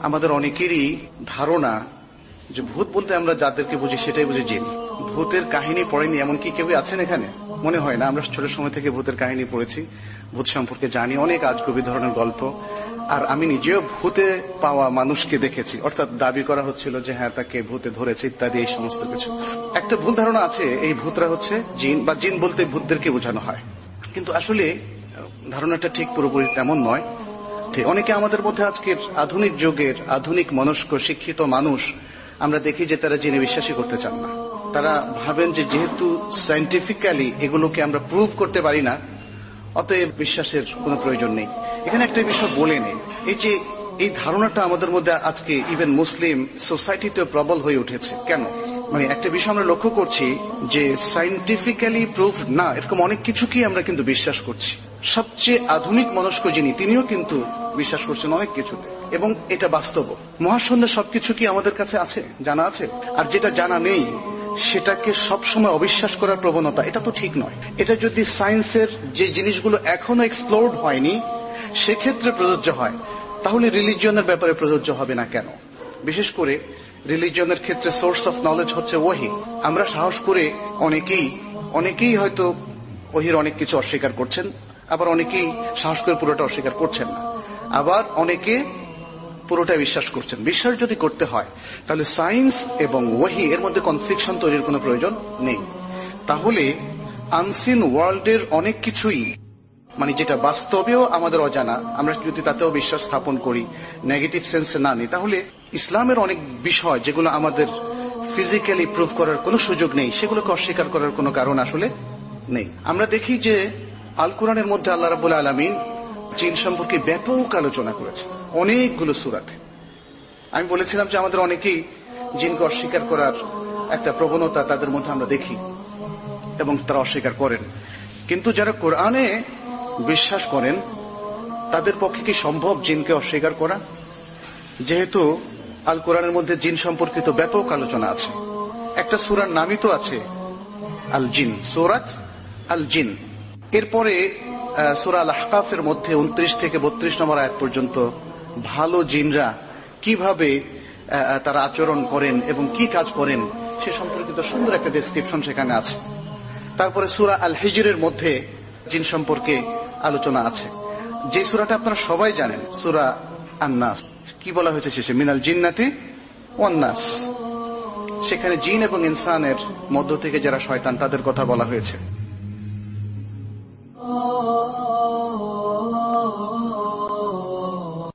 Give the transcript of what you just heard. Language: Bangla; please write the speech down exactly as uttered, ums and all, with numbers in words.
আমাদের অনেকেরই ধারণা যে ভূত বলতে আমরা যাদেরকে বুঝি সেটাই বুঝি জিন। ভূতের কাহিনী পড়েনি এমন কি কেউ আছেন এখানে? মনে হয় না। আমরা ছোট সময় থেকে ভূতের কাহিনী পড়েছি, ভূত সম্পর্কে জানি, অনেক আজগুবি ধরনের গল্প। আর আমি নিজেও ভূতে পাওয়া মানুষকে দেখেছি, অর্থাৎ দাবি করা হচ্ছিল যে হ্যাঁ তাকে ভূতে ধরেছে ইত্যাদি, এই সমস্ত কিছু। একটা ভুল ধারণা আছে এই ভূতরা হচ্ছে জিন, বা জিন বলতে ভূতদেরকে বোঝানো হয়, কিন্তু আসলে ধারণাটা ঠিক পুরোপুরি তেমন নয়। অনেকে আমাদের মধ্যে আজকের আধুনিক যুগের আধুনিক মনস্ক শিক্ষিত মানুষ আমরা দেখি যে তারা জিনে বিশ্বাসই করতে চান না। তারা ভাবেন যে যেহেতু সায়েন্টিফিক্যালি এগুলোকে আমরা প্রুভ করতে পারি না, অতএব বিশ্বাসের কোনো প্রয়োজন নেই। এখানে একটা বিষয় বলে নেই, এই যে এই ধারণাটা আমাদের মধ্যে আজকে ইভেন মুসলিম সোসাইটিতে প্রবল হয়ে উঠেছে কেন? মানে একটা বিষয় আমরা লক্ষ্য করছি যে সায়েন্টিফিক্যালি প্রুফ না এরকম অনেক কিছুকেই আমরা কিন্তু বিশ্বাস করছি। সবচেয়ে আধুনিক মনস্ক যিনি তিনিও কিন্তু বিশ্বাস করছেন অনেক কিছুতে, এবং এটা বাস্তব। মহাশূন্যে সবকিছু কি আমাদের কাছে আছে, জানা আছে? আর যেটা জানা নেই সেটাকে সবসময় অবিশ্বাস করার প্রবণতা, এটা তো ঠিক নয়। এটা যদি সায়েন্সের যে জিনিসগুলো এখনো এক্সপ্লোরড হয়নি সেক্ষেত্রে প্রযোজ্য হয়, তাহলে রিলিজিয়নের ব্যাপারে প্রযোজ্য হবে না কেন? বিশেষ করে রিলিজিয়নের ক্ষেত্রে সোর্স অফ নলেজ হচ্ছে ওহী। আমরা সাহস করে অনেকেই অনেকেই হয়তো ওহীর অনেক কিছু অস্বীকার করছেন, আবার অনেকেই সাহস করে পুরোটা অস্বীকার করছেন না, আবার অনেকে পুরোটা বিশ্বাস করছেন। বিশ্বাস যদি করতে হয় তাহলে সায়েন্স এবং ওহী এর মধ্যে কনফ্লিকশন তৈরির কোনো প্রয়োজন নেই। তাহলে আনসিন ওয়ার্ল্ডের অনেক কিছুই, মানে যেটা বাস্তবেও আমাদের অজানা, আমরা যদি তাতেও বিশ্বাস স্থাপন করি, নেগেটিভ সেন্সে না নিই, তাহলে ইসলামের অনেক বিষয় যেগুলো আমাদের ফিজিক্যালি প্রুভ করার কোনো সুযোগ নেই, সেগুলোকে অস্বীকার করার কোনো কারণ আসলে নেই। আমরা দেখি যে আল কোরআনের মধ্যে আল্লাহ রাব্বুল আলামিন জিন সম্পর্কে ব্যাপক আলোচনা করেছেন অনেকগুলো সূরাতে। আমি বলেছিলাম যে আমাদের অনেকেই জিনকে অস্বীকার করার একটা প্রবণতা তাদের মধ্যে আমরা দেখি এবং তারা অস্বীকার করেন। কিন্তু যারা কোরআনে বিশ্বাস করেন তাদের পক্ষে কি সম্ভব জিনকে অস্বীকার করা? যেহেতু আল কোরআনের মধ্যে জিন সম্পর্কিত ব্যাপক আলোচনা আছে। একটা সূরার নামই তো আছে আল জিন, সূরাত আল জিন। এরপরে সূরা আল আহকাফের মধ্যে উনত্রিশ থেকে বত্রিশ নম্বর আয়াত পর্যন্ত ভালো জিনরা কিভাবে তারা আচরণ করেন এবং কি কাজ করেন সে সম্পর্কিত সুন্দর একটা ডেসক্রিপশন সেখানে আছে। তারপরে সূরা আল হিজরের মধ্যে জিন সম্পর্কে আলোচনা আছে, যে সূরাটা আপনারা সবাই জানেন, সূরা আন-নাস। কি বলা হয়েছে শেষে? মিনাল জিন্নাতি ওয়ান নাস। সেখানে জিন এবং ইনসানের মধ্য থেকে যারা শয়তান তাদের কথা বলা হয়েছে।